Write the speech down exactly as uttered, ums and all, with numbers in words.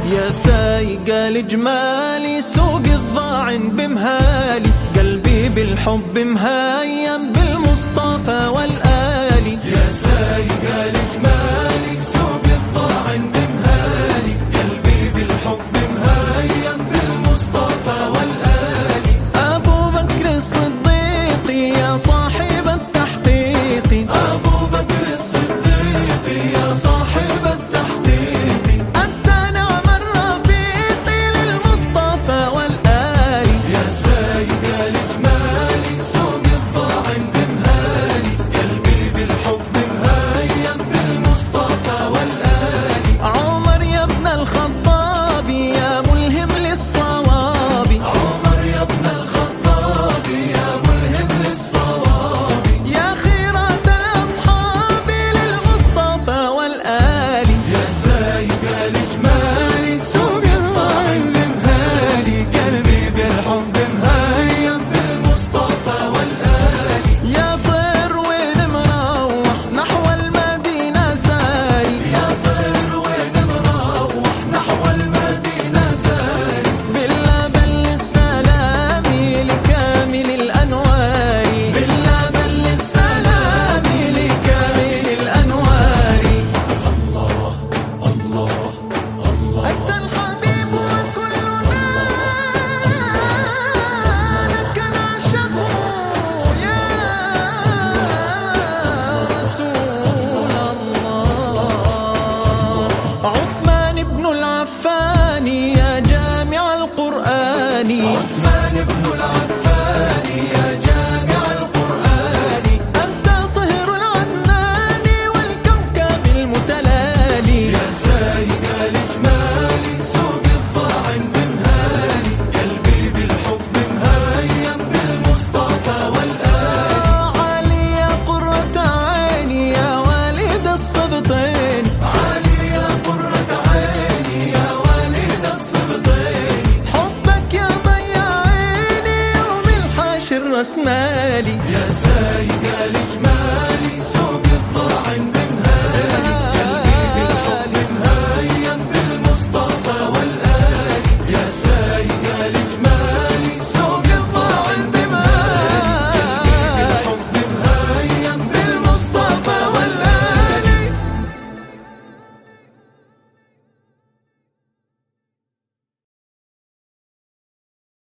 يا سايق الجمالي سوق الضاعن بمهالي، قلبي بالحب مهيم بالمصطفى والآلي. يا سايق الجمالي سوق الضاعن بمهالي، قلبي بالحب مهيم بالمصطفى والآلي. أبو بكر الصديق يا صاحب التحقيق، أبو بكر الصديق يا صاحب التحقيق، أنت نعم الرفيق للمصطفى والآلي. يا سايق الجمالي سوق الضاعن بمهالي، قلبي بالحب مهيم بالمصطفى والآلي. عمر يا ابن الخطاب يا ملهم للصواب، عمر يا ابن الخطاب يا ملهم للصواب، يا خيرة الأصحاب للمصطفى والآلي. يا سايق الجمالي سوق الضاعن بمهالي، قلبي بالحب مهيم بالمصطفى والآلي. يا طير وين مروح نحو المدينة ساري، يا طير وين مروح نحو المدينة ساري، بالله بلغ سلامي لكامل الأنوار، بالله بلغ سلامي لكامل الأنوار. الله الله الله، أنت الحبيب وكلنا لك نعشق يا رسول الله. عثمان بن العفان يا جامع القرآن، عثمان بن العفان يا جامع القرآن، أنت صهر العدنان والكوكب المتلالي. يا سايق الجمالي سوق الضاعن بمهالي، قلبي بالحب مهيم بالمصطفى والآلي. علي يا قرة عيني يا والد السبطين، علي يا قرة عيني يا والد السبطين، حبك يا ضيع عيني يوم الحشر رسمالي.